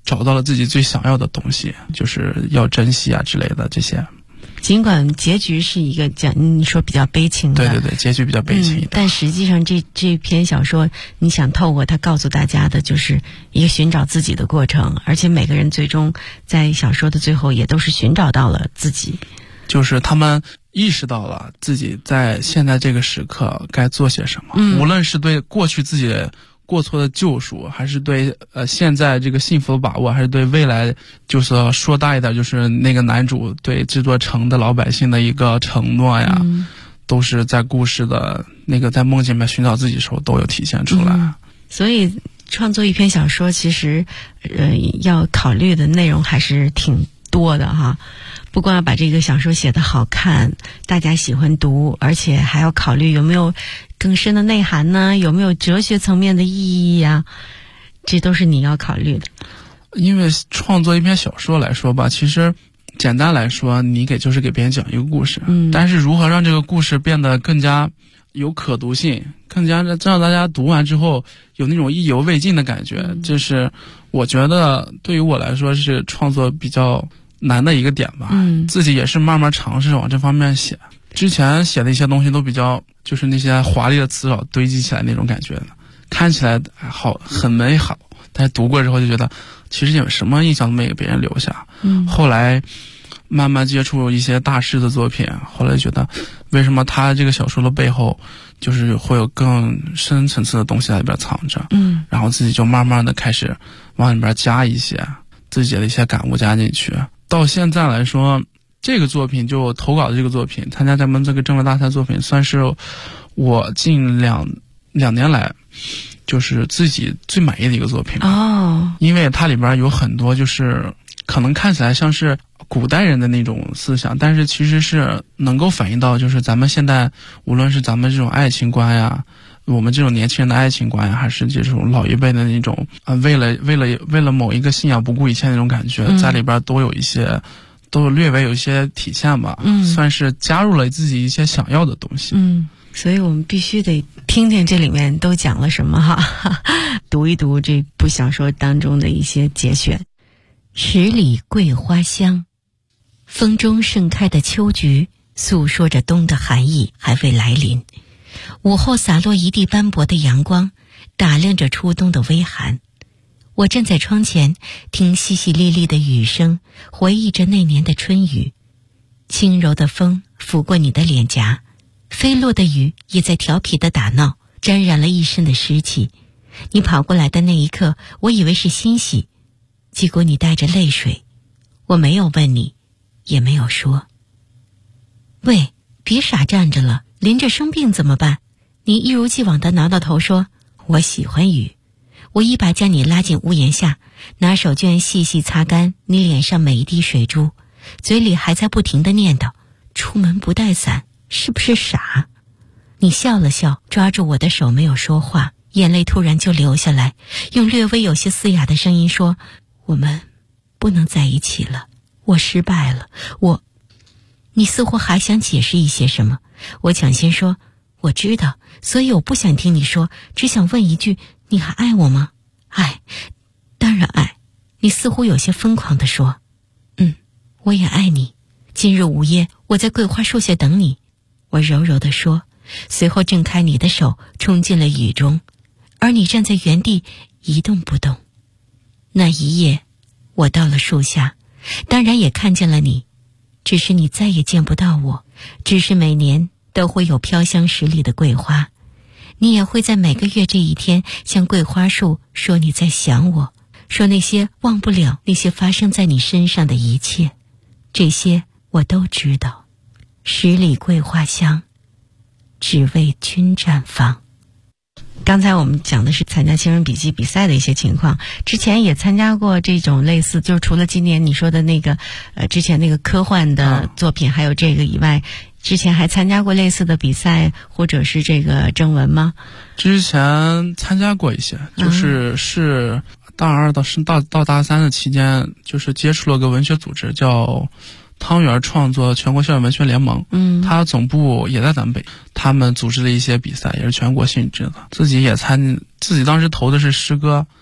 S16: 找到了自己最想要的东西，就是要珍惜啊之类的这些。
S6: 尽管结局是一个你说比较悲情的，
S16: 对对对，结局比较悲情一点，
S6: 但实际上这篇小说你想透过它告诉大家的就是一个寻找自己的过程，而且每个人最终在小说的最后也都是寻找到了自己，
S16: 就是他们意识到了自己在现在这个时刻该做些什么，无论是对过去自己过错的救赎，还是对现在这个幸福的把握，还是对未来，就是说大一点，就是那个男主对这座城的老百姓的一个承诺呀，都是在故事的那个在梦境里面寻找自己的时候都有体现出来。
S6: 所以创作一篇小说其实要考虑的内容还是挺多的哈，不光要把这个小说写得好看，大家喜欢读，而且还要考虑有没有更深的内涵呢，有没有哲学层面的意义呀，这都是你要考虑的。
S16: 因为创作一篇小说来说吧，其实简单来说，你就是给别人讲一个故事，但是如何让这个故事变得更加有可读性，更加让大家读完之后有那种意犹未尽的感觉，这是我觉得对于我来说是创作比较难的一个点吧。自己也是慢慢尝试往这方面写，之前写的一些东西都比较就是那些华丽的词藻堆积起来那种感觉的，看起来好很美好，但是读过之后就觉得其实有什么印象都没给别人留下。后来慢慢接触一些大师的作品，后来觉得为什么他这个小说的背后就是会有更深层次的东西在里边藏着，然后自己就慢慢的开始往里边加一些自己的一些感悟加进去。到现在来说，这个作品就投稿的这个作品，参加咱们这个征文大赛作品，算是我近两年来就是自己最满意的一个作品因为它里边有很多就是可能看起来像是古代人的那种思想，但是其实是能够反映到就是咱们现在无论是咱们这种爱情观呀，我们这种年轻人的爱情观呀，还是这种老一辈的那种为了某一个信仰不顾一切那种感觉，在里边都略微有一些体现吧，算是加入了自己一些想要的东西。
S6: 所以我们必须得听听这里面都讲了什么哈，读一读这部小说当中的一些节选。十里桂花香，风中盛开的秋菊诉说着冬的寒意还未来临，午后洒落一地斑驳的阳光，打量着初冬的微寒。我站在窗前，听淅淅沥沥的雨声，回忆着那年的春雨。轻柔的风拂过你的脸颊，飞落的雨也在调皮地打闹，沾染了一身的湿气。你跑过来的那一刻，我以为是欣喜，结果你带着泪水。我没有问你，也没有说。喂，别傻站着了，淋着生病怎么办？你一如既往地挠挠头说，我喜欢雨。我一把将你拉进屋檐下，拿手绢细细擦干你脸上每一滴水珠，嘴里还在不停地念叨，出门不带伞是不是傻？你笑了笑，抓住我的手没有说话，眼泪突然就流下来，用略微有些嘶哑的声音说，我们不能在一起了，我失败了，你似乎还想解释一些什么。我抢先说，我知道，所以我不想听你说，只想问一句，你还爱我吗？爱，当然爱。你似乎有些疯狂地说，我也爱你。今日午夜，我在桂花树下等你。我柔柔地说，随后挣开你的手，冲进了雨中，而你站在原地一动不动。那一夜，我到了树下，当然也看见了你，只是你再也见不到我，只是每年都会有飘香十里的桂花，你也会在每个月这一天向桂花树说你在想我，说那些忘不了那些发生在你身上的一切，这些我都知道。十里桂花香，只为君绽放。刚才我们讲的是参加青春笔记比赛的一些情况，之前也参加过这种类似，就是除了今年你说的那个之前那个科幻的作品还有这个以外，之前还参加过类似的比赛或者是这个征文吗？
S16: 之前参加过一些，就是大二到大三的期间，就是接触了个文学组织叫汤圆创作全国校园文学联盟，它总部也在咱们北，他们组织的一些比赛也是全国性质的，自己当时投的是诗歌，然后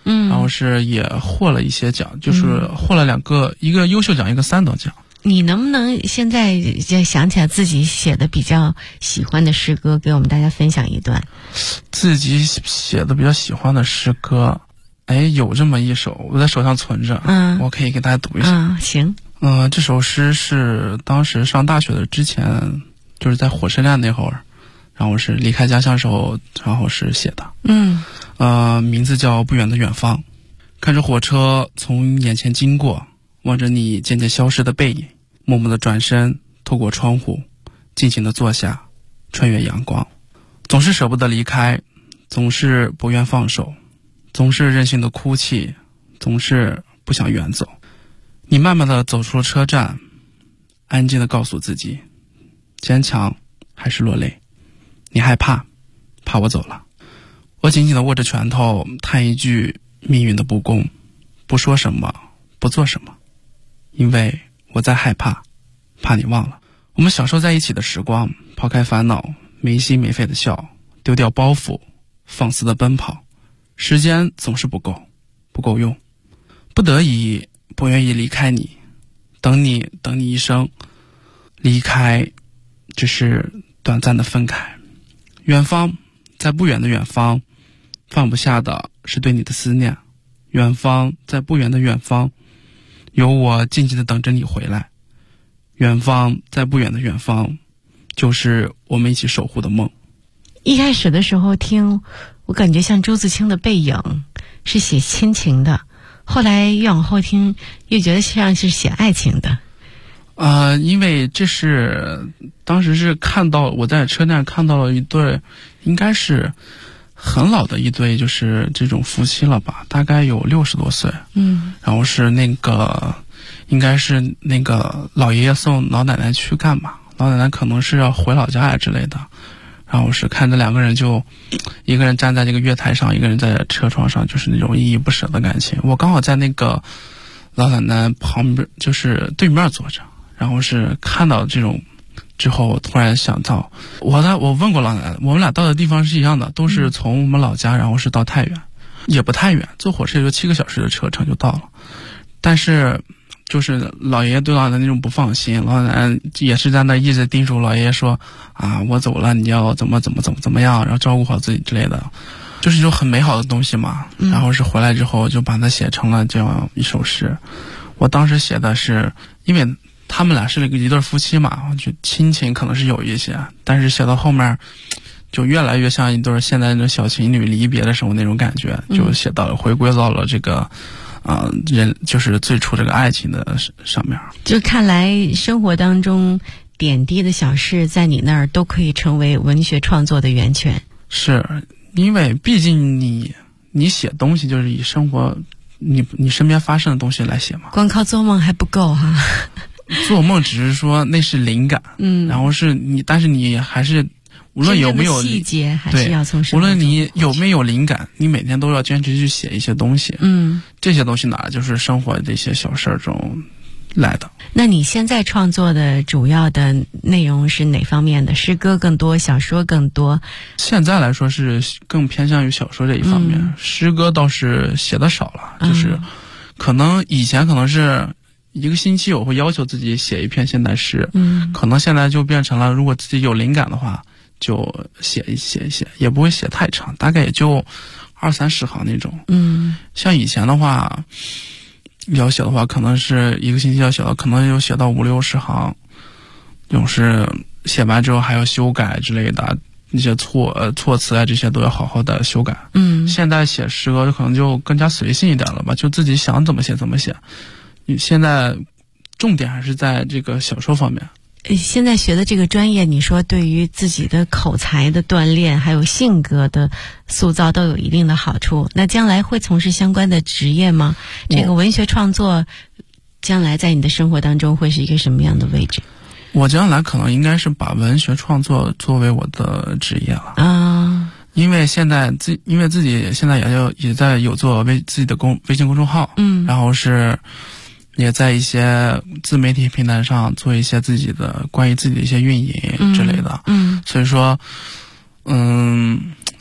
S16: 后是也获了一些奖，就是获了2个，一个优秀奖，一个3等奖。
S6: 你能不能现在就想起来自己写的比较喜欢的诗歌，给我们大家分享一段？
S16: 自己写的比较喜欢的诗歌，有这么一首，我在手上存着，我可以给大家读一下。
S6: 行。
S16: 这首诗是当时上大学的之前，就是在火车站那会儿，然后是离开家乡时候，然后是写的。名字叫《不远的远方》。看着火车从眼前经过，望着你渐渐消失的背影，默默地转身，透过窗户，静静地坐下，穿越阳光。总是舍不得离开，总是不愿放手，总是任性的哭泣，总是不想远走。你慢慢地走出了车站，安静地告诉自己，坚强还是落泪。你害怕我走了。我紧紧地握着拳头，叹一句命运的不公，不说什么，不做什么，因为我在害怕你忘了我们享受在一起的时光，抛开烦恼，没心没肺的笑，丢掉包袱，放肆的奔跑。时间总是不够用，不得已不愿意离开你，等你一生，离开只是短暂的分开。远方，在不远的远方，放不下的是对你的思念。远方，在不远的远方，有我静静的等着你回来。远方，在不远的远方，就是我们一起守护的梦。
S6: 一开始的时候听，我感觉像周自清的《背影》，是写亲情的，后来越往后听，越觉得像是写爱情的。
S16: 因为这是当时是看到我在车站看到了一对，应该是很老的一对，就是这种夫妻了吧，大概有60多岁。然后是应该是那个老爷爷送老奶奶去干嘛，老奶奶可能是要回老家之类的。然后是看着2个人，就一个人站在这个月台上，一个人在车窗上，就是那种依依不舍的感情。我刚好在那个老奶奶旁边，就是对面坐着，然后是看到这种之后，突然想到我问过老奶奶，我们俩到的地方是一样的，都是从我们老家，然后是到太原，也不太远，坐火车也就7个小时的车程就到了。但是就是老爷爷对老奶奶那种不放心，老奶奶也是在那一直叮嘱老爷爷说我走了，你要怎么样，然后照顾好自己之类的，就是一种很美好的东西嘛。然后是回来之后就把它写成了这样一首诗。我当时写的是，因为他们俩是一对夫妻嘛，就亲情可能是有一些，但是写到后面就越来越像一对现在的小情侣离别的时候那种感觉，就写到了回归到了这个人就是最初这个爱情的上面。
S6: 就看来生活当中点滴的小事在你那儿都可以成为文学创作的源泉。
S16: 是因为毕竟你写东西就是以生活你身边发生的东西来写嘛，
S6: 光靠做梦还不够哈。
S16: 做梦只是说那是灵感，然后是但是你还是无论有没有
S6: 细节，还是要从
S16: 无论你有没有灵感，你每天都要坚持去写一些东西。这些东西哪就是生活的一些小事中来的。
S6: 那你现在创作的主要的内容是哪方面的？诗歌更多，小说更多？
S16: 现在来说是更偏向于小说这一方面，诗歌倒是写的少了，就是可能以前可能是1个星期我会要求自己写一篇现代诗，可能现在就变成了如果自己有灵感的话就写一写，也不会写太长，大概也就20-30行那种。像以前的话要写的话，可能是1个星期要写到，可能有写到50-60行，就是写完之后还要修改之类的，那些措辞啊这些都要好好的修改。现在写诗歌可能就更加随性一点了吧，就自己想怎么写怎么写。现在重点还是在这个小说方面。
S6: 现在学的这个专业，你说对于自己的口才的锻炼还有性格的塑造都有一定的好处，那将来会从事相关的职业吗？这个文学创作将来在你的生活当中会是一个什么样的位置？
S16: 我将来可能应该是把文学创作作为我的职业了因为自己现在也在有做自己的微信公众号，然后是也在一些自媒体平台上做一些自己的关于自己的一些运营之类的，所以说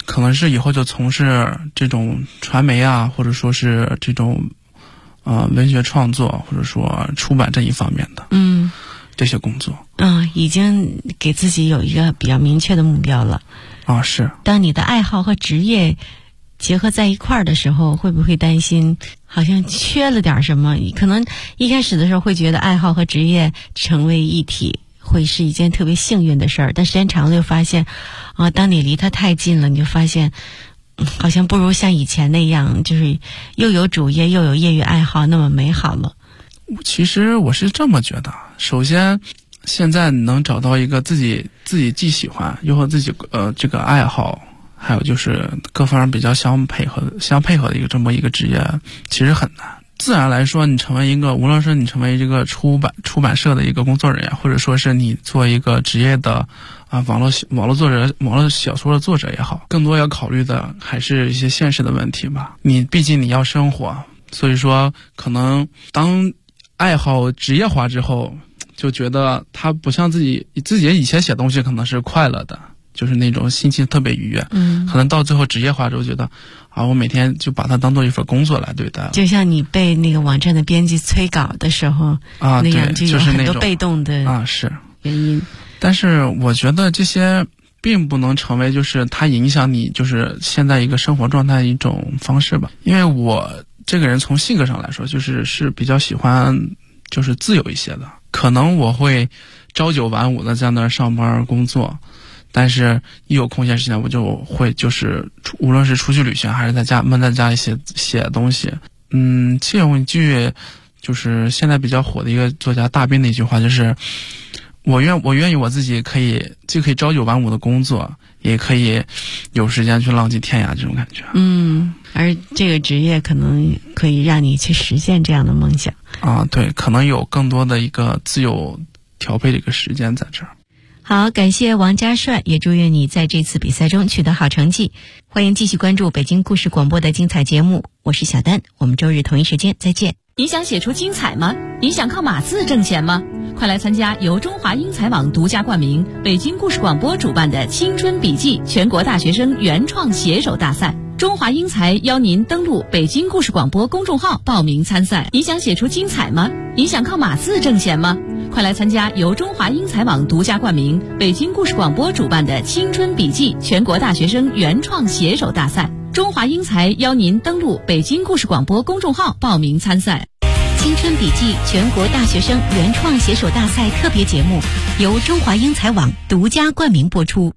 S16: 可能是以后就从事这种传媒啊，或者说是这种文学创作，或者说出版这一方面的这些工作。
S6: 已经给自己有一个比较明确的目标了。
S16: 是。
S6: 当你的爱好和职业结合在一块儿的时候，会不会担心好像缺了点什么？可能一开始的时候会觉得爱好和职业成为一体会是一件特别幸运的事儿，但时间长了就发现当你离它太近了，你就发现好像不如像以前那样，就是又有主业又有业余爱好那么美好了。
S16: 其实我是这么觉得，首先现在能找到一个自己既喜欢又和自己这个爱好，还有就是各方面比较相配合的一个这么一个职业，其实很难。自然来说，你成为一个，无论是你成为这个出版社的一个工作人员，或者说是你做一个职业的网络小说的作者也好，更多要考虑的还是一些现实的问题吧。毕竟你要生活，所以说可能当爱好职业化之后，就觉得它不像自己以前写东西可能是快乐的，就是那种心情特别愉悦。可能到最后职业化之后，觉得我每天就把它当做一份工作来对待了。就
S6: 像你被那个网站的编辑催稿的时候那样，就有很多被动的
S16: 是
S6: 原因。
S16: 但是我觉得这些并不能成为就是它影响你就是现在一个生活状态的一种方式吧。因为我这个人从性格上来说，是比较喜欢就是自由一些的，可能我会朝九晚五的在那儿上班工作，但是一有空闲时间我就会就是无论是出去旅行还是在家闷在家里写东西。借用一句就是现在比较火的一个作家大斌的一句话，就是我愿意我自己既可以朝九晚五的工作，也可以有时间去浪迹天涯这种感觉。
S6: 而这个职业可能可以让你去实现这样的梦想。
S16: 对，可能有更多的一个自由调配的一个时间在这儿。
S6: 好，感谢王家帅，也祝愿你在这次比赛中取得好成绩。欢迎继续关注北京故事广播的精彩节目，我是小丹，我们周日同一时间再见。
S15: 你想写出精彩吗？你想靠码字挣钱吗？快来参加由中华英才网独家冠名、北京故事广播主办的青春笔记全国大学生原创写手大赛。中华英才邀您登录北京故事广播公众号报名参赛。你想写出精彩吗？你想靠码字挣钱吗？快来参加由中华英才网独家冠名、北京故事广播主办的青春笔记全国大学生原创写手大赛。中华英才邀您登录北京故事广播公众号报名参赛。
S7: 青春笔记全国大学生原创写手大赛特别节目由中华英才网独家冠名播出。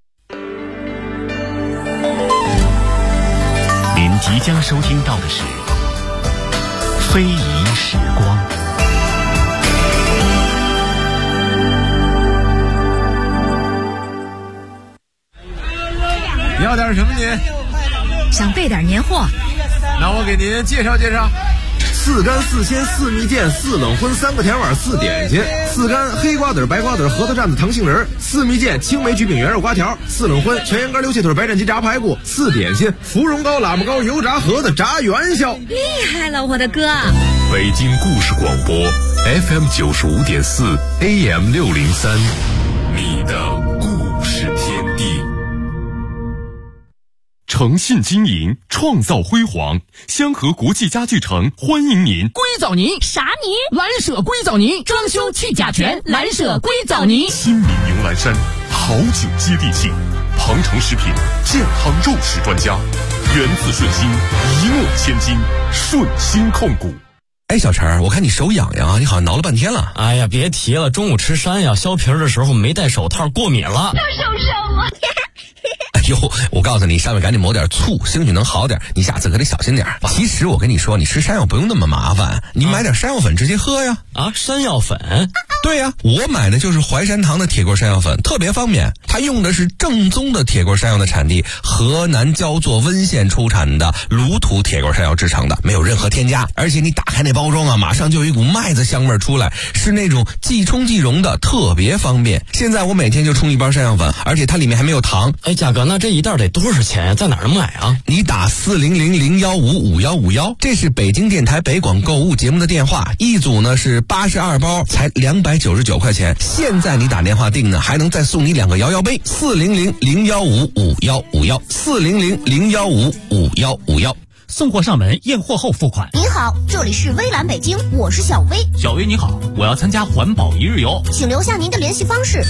S1: 您即将收听到的是非遗时光。
S17: 要点什么您？
S13: 想备点年货，
S17: 那我给您介绍介绍。4干4鲜4蜜饯4冷荤3个甜碗4点心，4干黑瓜子白瓜子核桃蘸子糖杏仁，4蜜饯青梅焗饼圆肉瓜条，4冷荤全羊肝溜蟹腿白斩鸡炸排骨，4点心芙蓉糕喇嘛糕油炸盒子炸元宵。
S13: 厉害了，我的哥！
S1: 北京故事广播 FM 95.4 AM 603，你的故事天地。诚信经营，创造辉煌。香河国际家具城欢迎您。
S18: 硅藻泥啥泥？蓝舍硅藻泥，装修去甲醛，蓝舍硅藻泥。
S1: 新民牛栏山，好酒接地气。庞城食品健康肉食专家，源自顺心，一诺千金，顺心控股。
S19: 哎，小陈，我看你手痒痒啊，你好像挠了半天了。
S20: 哎呀，别提了，中午吃山药削皮的时候没戴手套，过敏了。
S21: 又受伤了。
S19: 哎呦，我告诉你，上面赶紧抹点醋，兴许能好点。你下次可得小心点。其实我跟你说，你吃山药不用那么麻烦，你买点山药粉直接喝呀。
S20: 山药粉？
S19: 对呀，我买的就是淮山堂的铁锅山药粉，特别方便。它用的是正宗的铁锅山药的产地河南焦作温县出产的卤土铁锅山药制成的，没有任何添加。而且你打开那包装啊，马上就有一股麦子香味出来，是那种即冲即溶的，特别方便。现在我每天就冲一包山药粉，而且它里面还没有糖。
S20: 哎，价格那这一袋得多少钱呀？在哪儿能买啊？
S19: 你打400-015-5151，这是北京电台北广购物节目的电话，一组呢是82包，才299块钱。现在你打电话订呢，还能再送你2个摇摇杯。400-015-5151，400-015-5151。
S21: 送货上门，验货后付款。
S22: 您好，这里是微蓝北京，我是小薇。
S21: 小薇你好，我要参加环保一日游，
S22: 请留下您的联系方式。